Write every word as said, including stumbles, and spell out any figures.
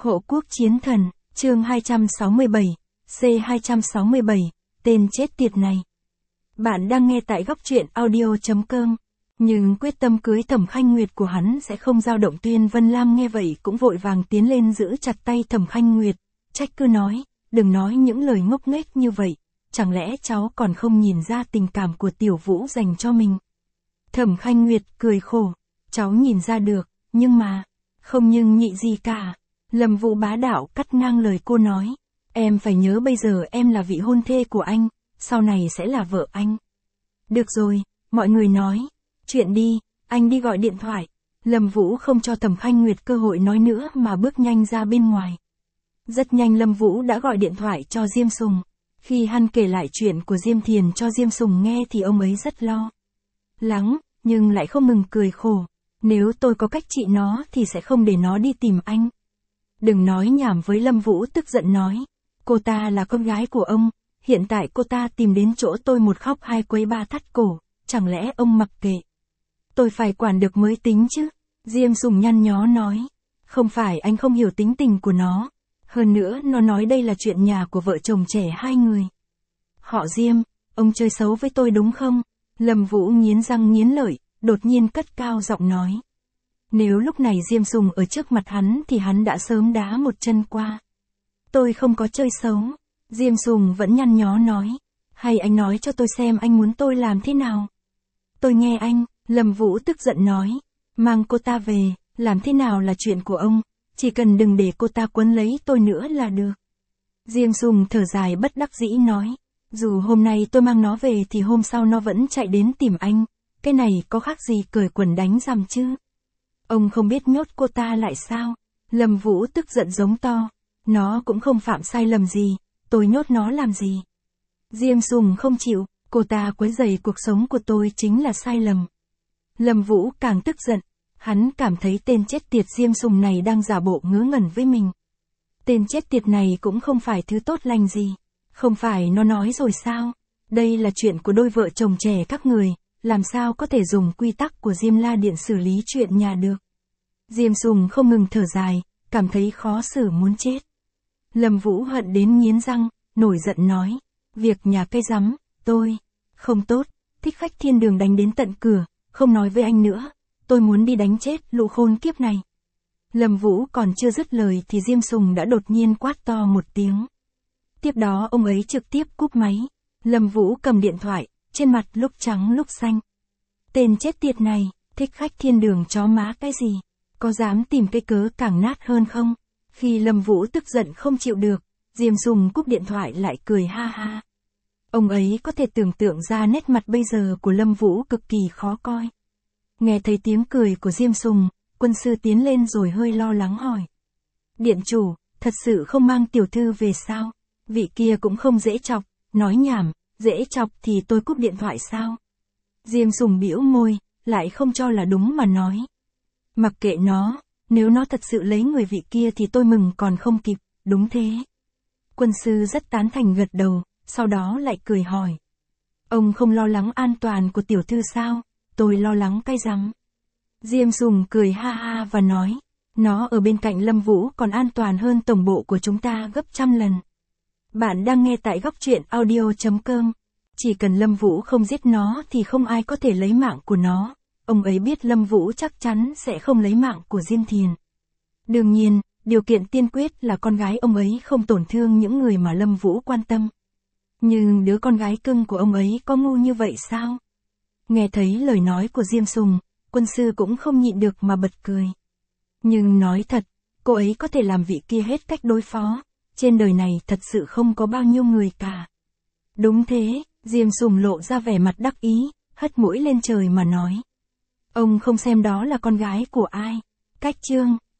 Hộ quốc chiến thần, chương hai trăm sáu mươi bảy, C hai trăm sáu mươi bảy, tên chết tiệt này. Bạn đang nghe tại góc truyện audio chấm com. Nhưng quyết tâm cưới Thẩm Khanh Nguyệt của hắn sẽ không dao động. Tuyên Vân Lam nghe vậy cũng vội vàng tiến lên giữ chặt tay Thẩm Khanh Nguyệt, trách cứ nói, đừng nói những lời ngốc nghếch như vậy, chẳng lẽ cháu còn không nhìn ra tình cảm của Tiểu Vũ dành cho mình. Thẩm Khanh Nguyệt cười khổ, cháu nhìn ra được, nhưng mà, không nhưng nhị gì cả. Lâm Vũ bá đạo cắt ngang lời cô nói, em phải nhớ bây giờ em là vị hôn thê của anh, sau này sẽ là vợ anh. Được rồi, mọi người nói, chuyện đi, anh đi gọi điện thoại. Lâm Vũ không cho Thẩm Khanh Nguyệt cơ hội nói nữa mà bước nhanh ra bên ngoài. Rất nhanh Lâm Vũ đã gọi điện thoại cho Diêm Sùng. Khi hắn kể lại chuyện của Diêm Thiền cho Diêm Sùng nghe thì ông ấy rất lo lắng, nhưng lại không ngừng cười khổ. Nếu tôi có cách trị nó thì sẽ không để nó đi tìm anh. Đừng nói nhảm với Lâm Vũ tức giận nói. Cô ta là con gái của ông, hiện tại cô ta tìm đến chỗ tôi một khóc hai quấy ba thắt cổ, chẳng lẽ ông mặc kệ? Tôi phải quản được mới tính chứ. Diêm Sùng nhăn nhó nói. Không phải anh không hiểu tính tình của nó. Hơn nữa nó nói đây là chuyện nhà của vợ chồng trẻ hai người. Họ Diêm, ông chơi xấu với tôi đúng không? Lâm Vũ nghiến răng nghiến lợi, đột nhiên cất cao giọng nói. Nếu lúc này Diêm Sùng ở trước mặt hắn thì hắn đã sớm đá một chân qua. Tôi không có chơi xấu. Diêm Sùng vẫn nhăn nhó nói. Hay anh nói cho tôi xem anh muốn tôi làm thế nào? Tôi nghe anh. Lâm Vũ tức giận nói. Mang cô ta về, làm thế nào là chuyện của ông, chỉ cần đừng để cô ta quấn lấy tôi nữa là được. Diêm Sùng thở dài bất đắc dĩ nói. Dù hôm nay tôi mang nó về thì hôm sau nó vẫn chạy đến tìm anh. Cái này có khác gì cởi quần đánh rằm chứ? Ông không biết nhốt cô ta lại sao? Lâm Vũ tức giận giống to. Nó cũng không phạm sai lầm gì, tôi nhốt nó làm gì? Diêm Sùng không chịu, cô ta quấy rầy cuộc sống của tôi chính là sai lầm. Lâm Vũ càng tức giận, hắn cảm thấy tên chết tiệt Diêm Sùng này đang giả bộ ngớ ngẩn với mình. Tên chết tiệt này cũng không phải thứ tốt lành gì, không phải nó nói rồi sao? Đây là chuyện của đôi vợ chồng trẻ các người, làm sao có thể dùng quy tắc của Diêm La Điện xử lý chuyện nhà được? Diêm Sùng không ngừng thở dài, cảm thấy khó xử muốn chết. Lâm Vũ hận đến nghiến răng, nổi giận nói, việc nhà cây rắm, tôi, không tốt, thích khách thiên đường đánh đến tận cửa, không nói với anh nữa, tôi muốn đi đánh chết lũ khôn kiếp này. Lâm Vũ còn chưa dứt lời thì Diêm Sùng đã đột nhiên quát to một tiếng. Tiếp đó ông ấy trực tiếp cúp máy. Lâm Vũ cầm điện thoại, trên mặt lúc trắng lúc xanh. Tên chết tiệt này, thích khách thiên đường chó má cái gì? Có dám tìm cái cớ càng nát hơn không? Khi Lâm Vũ tức giận không chịu được, Diêm Sùng cúp điện thoại lại cười ha ha. Ông ấy có thể tưởng tượng ra nét mặt bây giờ của Lâm Vũ cực kỳ khó coi. Nghe thấy tiếng cười của Diêm Sùng, quân sư tiến lên rồi hơi lo lắng hỏi. Điện chủ, thật sự không mang tiểu thư về sao? Vị kia cũng không dễ chọc, nói nhảm, dễ chọc thì tôi cúp điện thoại sao? Diêm Sùng bĩu môi, lại không cho là đúng mà nói. Mặc kệ nó, nếu nó thật sự lấy người vị kia thì tôi mừng còn không kịp, đúng thế. Quân sư rất tán thành gật đầu, sau đó lại cười hỏi. Ông không lo lắng an toàn của tiểu thư sao? Tôi lo lắng cái rắm. Diêm Sùng cười ha ha và nói. Nó ở bên cạnh Lâm Vũ còn an toàn hơn tổng bộ của chúng ta gấp trăm lần. Bạn đang nghe tại góc truyện audio chấm com. Chỉ cần Lâm Vũ không giết nó thì không ai có thể lấy mạng của nó. Ông ấy biết Lâm Vũ chắc chắn sẽ không lấy mạng của Diêm Thiền. Đương nhiên, điều kiện tiên quyết là con gái ông ấy không tổn thương những người mà Lâm Vũ quan tâm. Nhưng đứa con gái cưng của ông ấy có ngu như vậy sao? Nghe thấy lời nói của Diêm Sùng, quân sư cũng không nhịn được mà bật cười. Nhưng nói thật, cô ấy có thể làm vị kia hết cách đối phó. Trên đời này thật sự không có bao nhiêu người cả. Đúng thế, Diêm Sùng lộ ra vẻ mặt đắc ý, hất mũi lên trời mà nói. Ông không xem đó là con gái của ai. Cách chương.